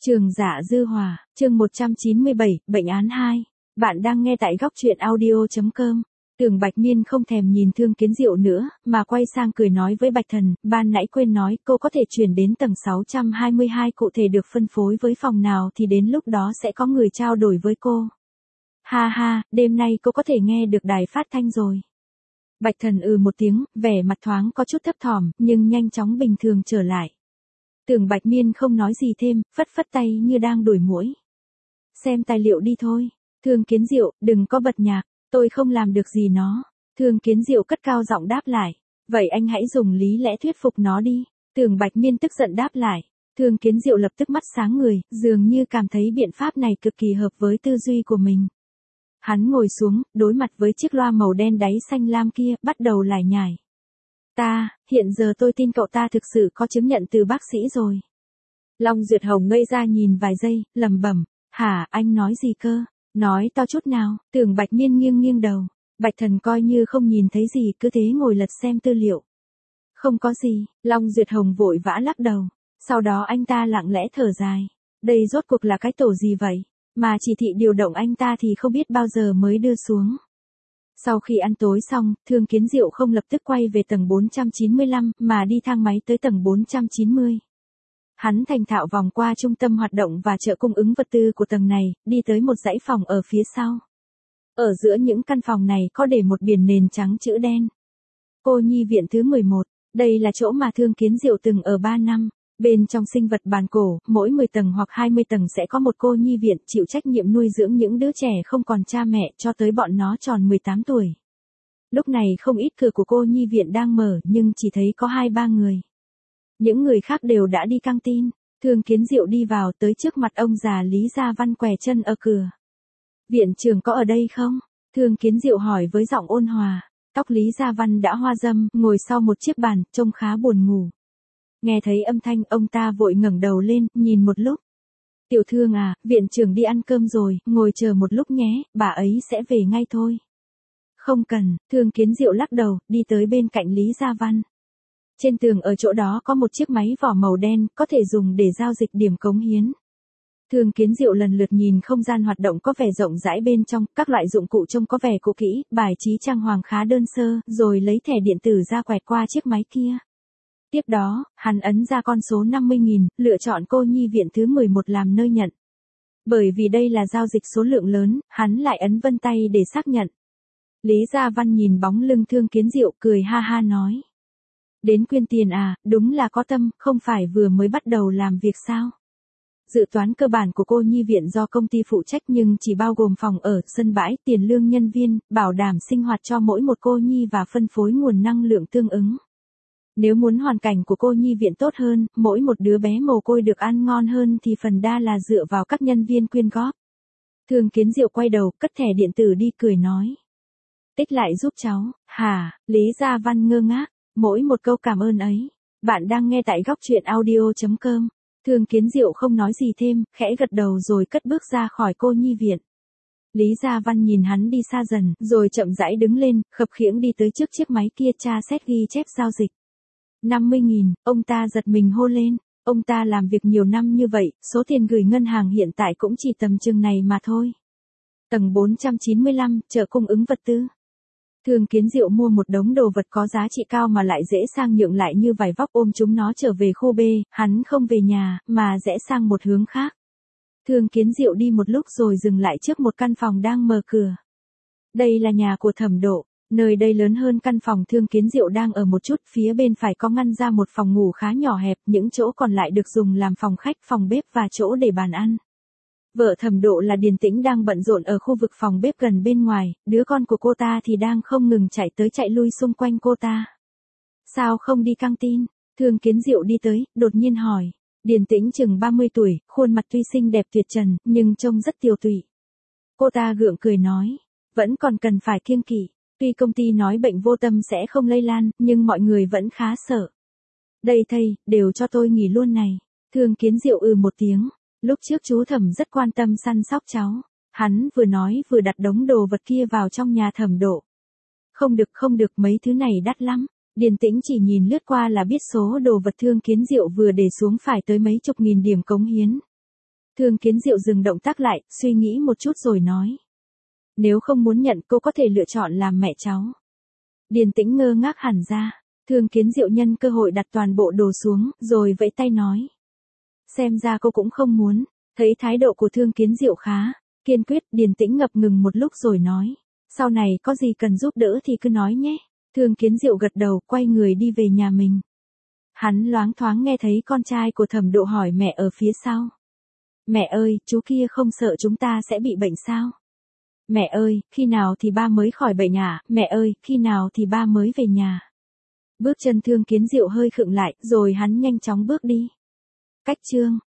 Trường Dạ Dư Hòa, chương 197, Bệnh án 2. Bạn đang nghe tại góc truyện audio.com. Tưởng Bạch Miên không thèm nhìn Thương Kiến Diệu nữa, mà quay sang cười nói với Bạch Thần, ban nãy quên nói, cô có thể chuyển đến tầng 622, cụ thể được phân phối với phòng nào thì đến lúc đó sẽ có người trao đổi với cô. Ha ha, đêm nay cô có thể nghe được đài phát thanh rồi. Bạch Thần một tiếng, vẻ mặt thoáng có chút thấp thỏm, nhưng nhanh chóng bình thường trở lại. Tưởng Bạch Miên không nói gì thêm, phất phất tay như đang đuổi muỗi. Xem tài liệu đi thôi. Thương Kiến Diệu, đừng có bật nhạc, tôi không làm được gì nó. Thương Kiến Diệu cất cao giọng đáp lại. Vậy anh hãy dùng lý lẽ thuyết phục nó đi. Tưởng Bạch Miên tức giận đáp lại. Thương Kiến Diệu lập tức mắt sáng người, dường như cảm thấy biện pháp này cực kỳ hợp với tư duy của mình. Hắn ngồi xuống, đối mặt với chiếc loa màu đen đáy xanh lam kia, bắt đầu lải nhải. Hiện giờ tôi tin cậu ta thực sự có chứng nhận từ bác sĩ rồi. Long Duyệt Hồng ngây ra nhìn vài giây, lẩm bẩm, hả, anh nói gì cơ? Nói to chút nào. Tưởng Bạch Miên nghiêng nghiêng đầu. Bạch Thần coi như không nhìn thấy gì, cứ thế ngồi lật xem tư liệu. Không có gì. Long Duyệt Hồng vội vã lắc đầu. Sau đó anh ta lặng lẽ thở dài. Đây rốt cuộc là cái tổ gì vậy? Mà chỉ thị điều động anh ta thì không biết bao giờ mới đưa xuống. Sau khi ăn tối xong, Thương Kiến Diệu không lập tức quay về tầng 495, mà đi thang máy tới tầng 490. Hắn thành thạo vòng qua trung tâm hoạt động và chợ cung ứng vật tư của tầng này, đi tới một dãy phòng ở phía sau. Ở giữa những căn phòng này có để một biển nền trắng chữ đen. Cô nhi viện thứ 11, đây là chỗ mà Thương Kiến Diệu từng ở 3 năm. Bên trong sinh vật bàn cổ, mỗi 10 tầng hoặc 20 tầng sẽ có một cô nhi viện chịu trách nhiệm nuôi dưỡng những đứa trẻ không còn cha mẹ cho tới bọn nó tròn 18 tuổi. Lúc này không ít cửa của cô nhi viện đang mở nhưng chỉ thấy có 2-3 người. Những người khác đều đã đi căng tin. Thương Kiến Diệu đi vào tới trước mặt ông già Lý Gia Văn què chân ở cửa. Viện trưởng có ở đây không? Thương Kiến Diệu hỏi với giọng ôn hòa. Tóc Lý Gia Văn đã hoa râm, ngồi sau một chiếc bàn, trông khá buồn ngủ. Nghe thấy âm thanh, ông ta vội ngẩng đầu lên, nhìn một lúc. Tiểu Thương à, viện trưởng đi ăn cơm rồi, ngồi chờ một lúc nhé, bà ấy sẽ về ngay thôi. Không cần. Thương Kiến Diệu lắc đầu, đi tới bên cạnh Lý Gia Văn. Trên tường ở chỗ đó có một chiếc máy vỏ màu đen, có thể dùng để giao dịch điểm cống hiến. Thương Kiến Diệu lần lượt nhìn không gian hoạt động có vẻ rộng rãi bên trong, các loại dụng cụ trông có vẻ cũ kỹ, bài trí trang hoàng khá đơn sơ, rồi lấy thẻ điện tử ra quẹt qua chiếc máy kia. Tiếp đó, hắn ấn ra con số 50.000, lựa chọn cô nhi viện thứ 11 làm nơi nhận. Bởi vì đây là giao dịch số lượng lớn, hắn lại ấn vân tay để xác nhận. Lý Gia Văn nhìn bóng lưng Thương Kiến Diệu cười ha ha nói. Đến quyên tiền à, đúng là có tâm, không phải vừa mới bắt đầu làm việc sao? Dự toán cơ bản của cô nhi viện do công ty phụ trách nhưng chỉ bao gồm phòng ở, sân bãi, tiền lương nhân viên, bảo đảm sinh hoạt cho mỗi một cô nhi và phân phối nguồn năng lượng tương ứng. Nếu muốn hoàn cảnh của cô nhi viện tốt hơn, mỗi một đứa bé mồ côi được ăn ngon hơn thì phần đa là dựa vào các nhân viên quyên góp. Thương Kiến Diệu quay đầu, cất thẻ điện tử đi cười nói. Tích lại giúp cháu. Hả? Lý Gia Văn ngơ ngác. Mỗi một câu cảm ơn ấy. Bạn đang nghe tại góc truyện audio.com. Thương Kiến Diệu không nói gì thêm, khẽ gật đầu rồi cất bước ra khỏi cô nhi viện. Lý Gia Văn nhìn hắn đi xa dần, rồi chậm rãi đứng lên, khập khiễng đi tới trước chiếc máy kia tra xét ghi chép giao dịch. 50.000, ông ta giật mình hô lên. Ông ta làm việc nhiều năm như vậy, số tiền gửi ngân hàng hiện tại cũng chỉ tầm chừng này mà thôi. Tầng 495, chợ cung ứng vật tư. Thương Kiến Diệu mua một đống đồ vật có giá trị cao mà lại dễ sang nhượng lại như vải vóc, ôm chúng nó trở về khu B, hắn không về nhà, mà rẽ sang một hướng khác. Thương Kiến Diệu đi một lúc rồi dừng lại trước một căn phòng đang mở cửa. Đây là nhà của Thẩm Độ, nơi đây lớn hơn căn phòng Thương Kiến Diệu đang ở một chút, phía bên phải có ngăn ra một phòng ngủ khá nhỏ hẹp, những chỗ còn lại được dùng làm phòng khách, phòng bếp và chỗ để bàn ăn. Vợ Thẩm Độ là Điền Tĩnh đang bận rộn ở khu vực phòng bếp gần bên ngoài, đứa con của cô ta thì đang không ngừng chạy tới chạy lui xung quanh cô ta. Sao không đi căng tin? Thương Kiến Diệu đi tới, đột nhiên hỏi. Điền Tĩnh chừng 30 tuổi, khuôn mặt tuy xinh đẹp tuyệt trần, nhưng trông rất tiều tụy. Cô ta gượng cười nói, vẫn còn cần phải kiêng kỵ. Tuy công ty nói bệnh vô tâm sẽ không lây lan, nhưng mọi người vẫn khá sợ. Đây thầy, đều cho tôi nghỉ luôn này. Thương Kiến Diệu một tiếng. Lúc trước chú Thẩm rất quan tâm săn sóc cháu. Hắn vừa nói vừa đặt đống đồ vật kia vào trong nhà Thẩm Độ. Không được, mấy thứ này đắt lắm. Điền Tĩnh chỉ nhìn lướt qua là biết số đồ vật Thương Kiến Diệu vừa để xuống phải tới mấy chục nghìn điểm cống hiến. Thương Kiến Diệu dừng động tác lại, suy nghĩ một chút rồi nói. Nếu không muốn nhận cô có thể lựa chọn làm mẹ cháu. Điền Tĩnh ngơ ngác hẳn ra. Thương Kiến Diệu nhân cơ hội đặt toàn bộ đồ xuống, rồi vẫy tay nói. Xem ra cô cũng không muốn. Thấy thái độ của Thương Kiến Diệu khá kiên quyết, Điền Tĩnh ngập ngừng một lúc rồi nói. Sau này có gì cần giúp đỡ thì cứ nói nhé. Thương Kiến Diệu gật đầu, quay người đi về nhà mình. Hắn loáng thoáng nghe thấy con trai của Thẩm Độ hỏi mẹ ở phía sau. Mẹ ơi, chú kia không sợ chúng ta sẽ bị bệnh sao? Mẹ ơi, khi nào thì ba mới khỏi bệnh à? Mẹ ơi, khi nào thì ba mới về nhà? Bước chân Thương Kiến Diệu hơi khựng lại, rồi hắn nhanh chóng bước đi. Cách chương